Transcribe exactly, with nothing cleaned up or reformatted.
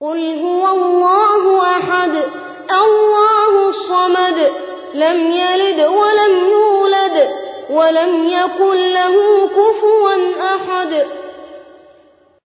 قل هو الله أحد الله الصمد لم يلد ولم يولد ولم يكن له كفوا أحد.